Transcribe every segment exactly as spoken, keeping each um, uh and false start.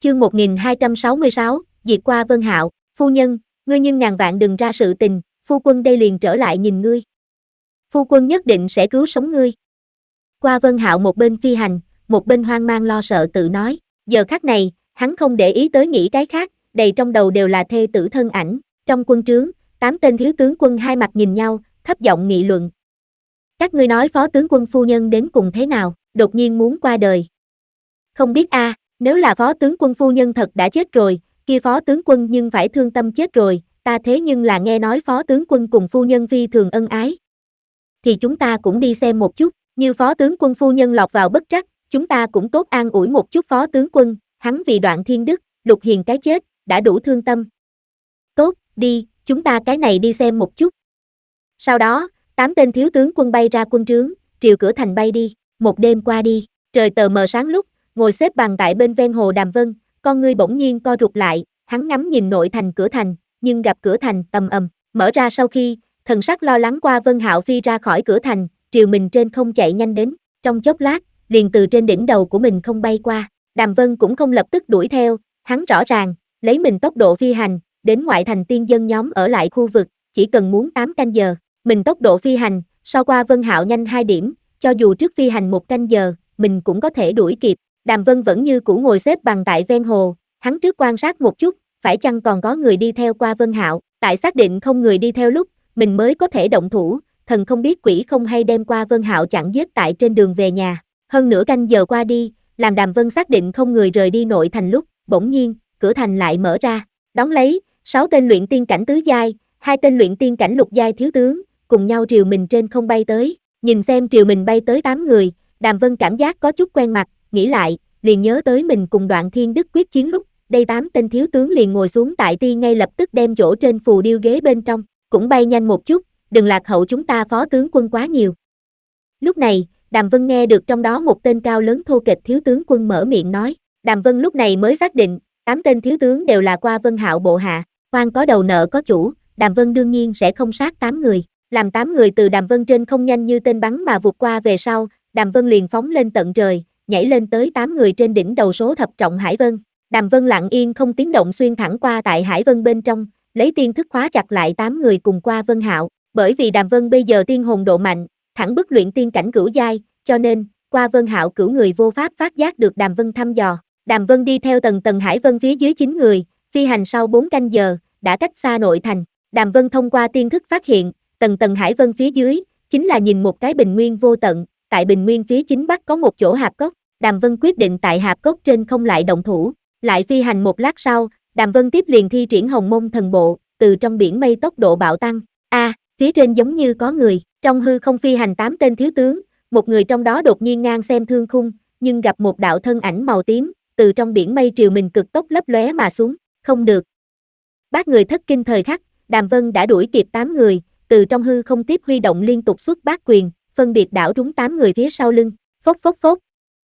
Chương một nghìn hai trăm sáu mươi sáu, diệt qua Vân Hạo. Phu nhân, ngươi nhưng ngàn vạn đừng ra sự tình, phu quân đây liền trở lại nhìn ngươi. Phu quân nhất định sẽ cứu sống ngươi. Qua Vân Hạo một bên phi hành, một bên hoang mang lo sợ tự nói. Giờ khắc này, hắn không để ý tới nghĩ cái khác, đầy trong đầu đều là thê tử thân ảnh. Trong quân trướng, tám tên thiếu tướng quân hai mặt nhìn nhau, thấp giọng nghị luận. Các ngươi nói phó tướng quân phu nhân đến cùng thế nào, đột nhiên muốn qua đời. Không biết a, à, nếu là phó tướng quân phu nhân thật đã chết rồi, kia phó tướng quân nhưng phải thương tâm chết rồi, ta thế nhưng là nghe nói phó tướng quân cùng phu nhân phi thường ân ái. Thì chúng ta cũng đi xem một chút, như phó tướng quân phu nhân lọt vào bất trắc, chúng ta cũng tốt an ủi một chút phó tướng quân, hắn vì Đoạn Thiên Đức, Lục Hiền cái chết, đã đủ thương tâm. Tốt, đi, chúng ta cái này đi xem một chút. Sau đó, tám tên thiếu tướng quân bay ra quân trướng, triều cửa thành bay đi, một đêm qua đi, trời tờ mờ sáng lúc, ngồi xếp bằng tại bên ven hồ Đàm Vân, con ngươi bỗng nhiên co rụt lại, hắn ngắm nhìn nội thành cửa thành, nhưng gặp cửa thành ầm ầm, mở ra sau khi, thần sắc lo lắng Qua Vân Hạo phi ra khỏi cửa thành, triều mình trên không chạy nhanh đến, trong chốc lát, liền từ trên đỉnh đầu của mình không bay qua, Đàm Vân cũng không lập tức đuổi theo, hắn rõ ràng, lấy mình tốc độ phi hành, đến ngoại thành tiên dân nhóm ở lại khu vực, chỉ cần muốn tám canh giờ, mình tốc độ phi hành, so Qua Vân Hạo nhanh hai điểm, cho dù trước phi hành một canh giờ, mình cũng có thể đuổi kịp. Đàm Vân vẫn như cũ ngồi xếp bằng tại ven hồ, hắn trước quan sát một chút, phải chăng còn có người đi theo Qua Vân Hạo, tại xác định không người đi theo lúc, mình mới có thể động thủ, thần không biết quỷ không hay đem Qua Vân Hạo chặn giết tại trên đường về nhà. Hơn nửa canh giờ qua đi, làm Đàm Vân xác định không người rời đi nội thành lúc, bỗng nhiên, cửa thành lại mở ra, đón lấy, sáu tên luyện tiên cảnh tứ giai, hai tên luyện tiên cảnh lục giai thiếu tướng, cùng nhau triều mình trên không bay tới, nhìn xem triều mình bay tới tám người, Đàm Vân cảm giác có chút quen mặt, nghĩ lại, liền nhớ tới mình cùng Đoạn Thiên Đức quyết chiến lúc, đây tám tên thiếu tướng liền ngồi xuống tại ti ngay lập tức đem chỗ trên phù điêu ghế bên trong, cũng bay nhanh một chút, đừng lạc hậu chúng ta phó tướng quân quá nhiều. Lúc này, Đàm Vân nghe được trong đó một tên cao lớn thô kệch thiếu tướng quân mở miệng nói, Đàm Vân lúc này mới xác định, tám tên thiếu tướng đều là Qua Vân Hạo bộ hạ, oan có đầu nợ có chủ, Đàm Vân đương nhiên sẽ không sát tám người, làm tám người từ Đàm Vân trên không nhanh như tên bắn mà vụt qua về sau, Đàm Vân liền phóng lên tận trời, nhảy lên tới tám người trên đỉnh đầu số thập trọng Hải Vân. Đàm Vân lặng yên không tiếng động xuyên thẳng qua tại Hải Vân bên trong, lấy tiên thức khóa chặt lại tám người cùng Qua Vân Hạo, bởi vì Đàm Vân bây giờ tiên hồn độ mạnh, thẳng bức luyện tiên cảnh cửu giai, cho nên Qua Vân Hạo cửu người vô pháp phát giác được Đàm Vân thăm dò. Đàm Vân đi theo tầng tầng Hải Vân phía dưới chín người, phi hành sau bốn canh giờ, đã cách xa nội thành. Đàm Vân thông qua tiên thức phát hiện, tầng tầng Hải Vân phía dưới, chính là nhìn một cái bình nguyên vô tận, tại bình nguyên phía chính bắc có một chỗ hạp cốc, Đàm Vân quyết định tại hạp cốc trên không lại động thủ, lại phi hành một lát sau, Đàm Vân tiếp liền thi triển Hồng Mông Thần Bộ, từ trong biển mây tốc độ bạo tăng, a, à, phía trên giống như có người, trong hư không phi hành tám tên thiếu tướng, một người trong đó đột nhiên ngang xem thương khung, nhưng gặp một đạo thân ảnh màu tím, từ trong biển mây triều mình cực tốc lấp lóe mà xuống, không được. Bát người thất kinh thời khắc, Đàm Vân đã đuổi kịp tám người, từ trong hư không tiếp huy động liên tục xuất bát quyền, phân biệt đảo trúng tám người phía sau lưng, phốc phốc phốc.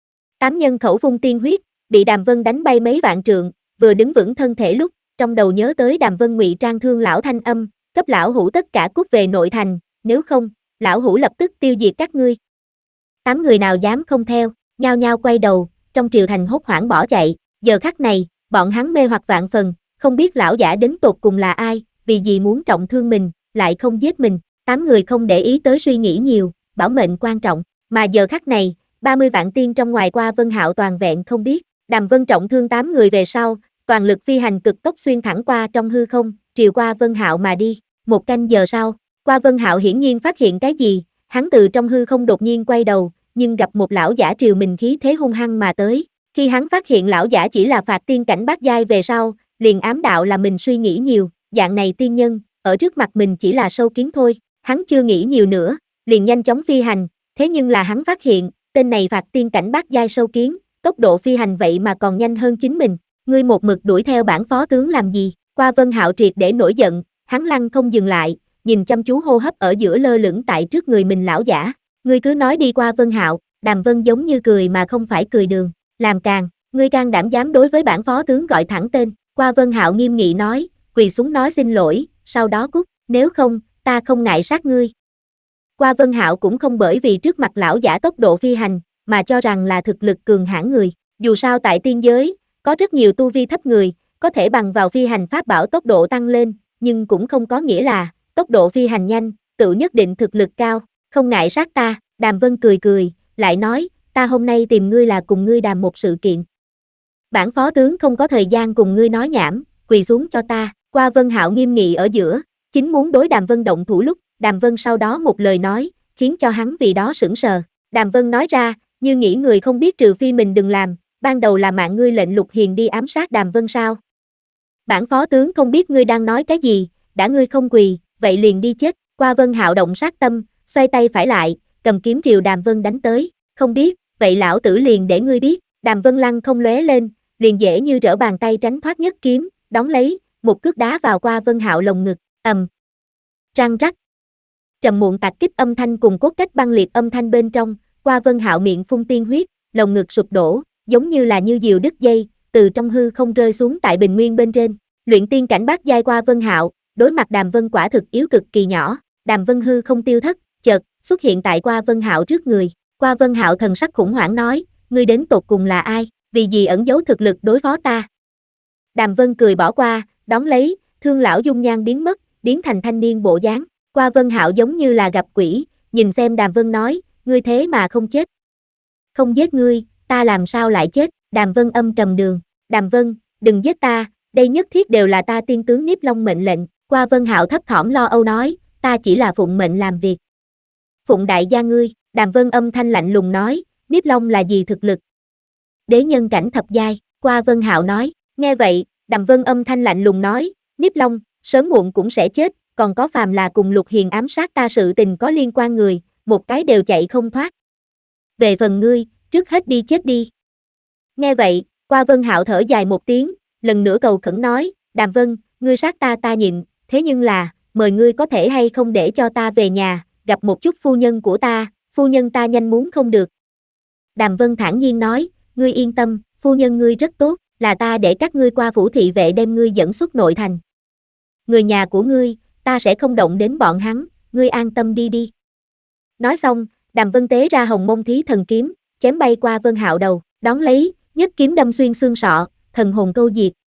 Tám nhân khẩu phun tiên huyết, bị Đàm Vân đánh bay mấy vạn trượng, vừa đứng vững thân thể lúc, trong đầu nhớ tới Đàm Vân ngụy trang thương lão thanh âm, cấp lão hủ tất cả cút về nội thành, nếu không, lão hủ lập tức tiêu diệt các ngươi. Tám người nào dám không theo, nhao nhao quay đầu, trong triều thành hốt hoảng bỏ chạy, giờ khắc này, bọn hắn mê hoặc vạn phần, không biết lão giả đến tột cùng là ai, vì gì muốn trọng thương mình, lại không giết mình, tám người không để ý tới suy nghĩ nhiều, bảo mệnh quan trọng, mà giờ khắc này, ba mươi vạn tiên trong ngoài Qua Vân Hạo toàn vẹn không biết, Đàm Vân trọng thương tám người về sau, toàn lực phi hành cực tốc xuyên thẳng qua trong hư không, triều Qua Vân Hạo mà đi, một canh giờ sau, Qua Vân Hạo hiển nhiên phát hiện cái gì, hắn từ trong hư không đột nhiên quay đầu, nhưng gặp một lão giả triều mình khí thế hung hăng mà tới, khi hắn phát hiện lão giả chỉ là phạt tiên cảnh bát giai về sau, liền ám đạo là mình suy nghĩ nhiều, dạng này tiên nhân, ở trước mặt mình chỉ là sâu kiến thôi, hắn chưa nghĩ nhiều nữa, liền nhanh chóng phi hành, thế nhưng là hắn phát hiện, tên này phạt tiên cảnh bát giai sâu kiến, tốc độ phi hành vậy mà còn nhanh hơn chính mình, ngươi một mực đuổi theo bản phó tướng làm gì, Qua Vân Hạo triệt để nổi giận, hắn lăng không dừng lại, nhìn chăm chú hô hấp ở giữa lơ lửng tại trước người mình lão giả, ngươi cứ nói đi Qua Vân Hạo, Đàm Vân giống như cười mà không phải cười đường, làm càng, ngươi can đảm dám đối với bản phó tướng gọi thẳng tên, Qua Vân Hạo nghiêm nghị nói, quỳ xuống nói xin lỗi, sau đó cút, nếu không, ta không ngại sát ngươi. Qua Vân Hạo cũng không bởi vì trước mặt lão giả tốc độ phi hành, mà cho rằng là thực lực cường hãn người, dù sao tại tiên giới, Có rất nhiều tu vi thấp người, có thể bằng vào phi hành pháp bảo tốc độ tăng lên, nhưng cũng không có nghĩa là, tốc độ phi hành nhanh, tự nhất định thực lực cao, không ngại sát ta, Đàm Vân cười cười, lại nói, ta hôm nay tìm ngươi là cùng ngươi đàm một sự kiện. Bản phó tướng không có thời gian cùng ngươi nói nhảm, quỳ xuống cho ta, Qua Vân Hạo nghiêm nghị ở giữa, chính muốn đối Đàm Vân động thủ lúc, Đàm Vân sau đó một lời nói, khiến cho hắn vì đó sững sờ. Đàm Vân nói ra, như nghĩ người không biết trừ phi mình đừng làm, ban đầu là mạng ngươi lệnh Lục Hiền đi ám sát Đàm Vân sao? Bản phó tướng không biết ngươi đang nói cái gì, đã ngươi không quỳ, vậy liền đi chết. Qua Vân Hạo động sát tâm, xoay tay phải lại, cầm kiếm triều Đàm Vân đánh tới, không biết, vậy lão tử liền để ngươi biết. Đàm Vân lăng không lóe lên, liền dễ như trở bàn tay tránh thoát nhất kiếm, đón lấy, một cước đá vào Qua Vân Hạo lồng ngực, ầm. Răng rắc. Trầm muộn tạc kích âm thanh cùng cốt cách băng liệt âm thanh bên trong, Qua Vân Hạo miệng phun tiên huyết, lồng ngực sụp đổ, giống như là như diều đứt dây, từ trong hư không rơi xuống tại bình nguyên bên trên. Luyện tiên cảnh bát giai Qua Vân Hạo, đối mặt Đàm Vân quả thực yếu cực kỳ nhỏ, Đàm Vân hư không tiêu thất, chợt xuất hiện tại Qua Vân Hạo trước người. Qua Vân Hạo thần sắc khủng hoảng nói, ngươi đến tột cùng là ai, vì gì ẩn giấu thực lực đối phó ta? Đàm Vân cười bỏ qua, đón lấy, thương lão dung nhan biến mất, biến thành thanh niên bộ dáng. Qua Vân Hạo giống như là gặp quỷ, nhìn xem Đàm Vân nói, ngươi thế mà không chết. Không giết ngươi, ta làm sao lại chết? Đàm Vân âm trầm đường, Đàm Vân, đừng giết ta, đây nhất thiết đều là ta tiên tướng Niếp Long mệnh lệnh. Qua Vân Hạo thấp thỏm lo âu nói, ta chỉ là phụng mệnh làm việc. Phụng đại gia ngươi, Đàm Vân âm thanh lạnh lùng nói, Niếp Long là gì thực lực? Đế nhân cảnh thập giai. Qua Vân Hạo nói, nghe vậy, Đàm Vân âm thanh lạnh lùng nói, Niếp Long, sớm muộn cũng sẽ chết, còn có phàm là cùng Lục Hiền ám sát ta sự tình có liên quan người, một cái đều chạy không thoát. Về phần ngươi, trước hết đi chết đi. Nghe vậy, Qua Vân Hạo thở dài một tiếng, lần nữa cầu khẩn nói, Đàm Vân, ngươi sát ta ta nhịn, thế nhưng là, mời ngươi có thể hay không để cho ta về nhà, gặp một chút phu nhân của ta, phu nhân ta nhanh muốn không được. Đàm Vân thản nhiên nói, ngươi yên tâm, phu nhân ngươi rất tốt, là ta để các ngươi qua phủ thị vệ đem ngươi dẫn xuất nội thành. Người nhà của ngươi, ta sẽ không động đến bọn hắn, ngươi an tâm đi đi. Nói xong, Đàm Vân tế ra Hồng Mông Thí Thần Kiếm, chém bay Qua Vân Hạo đầu, đón lấy, nhất kiếm đâm xuyên xương sọ, thần hồn câu diệt,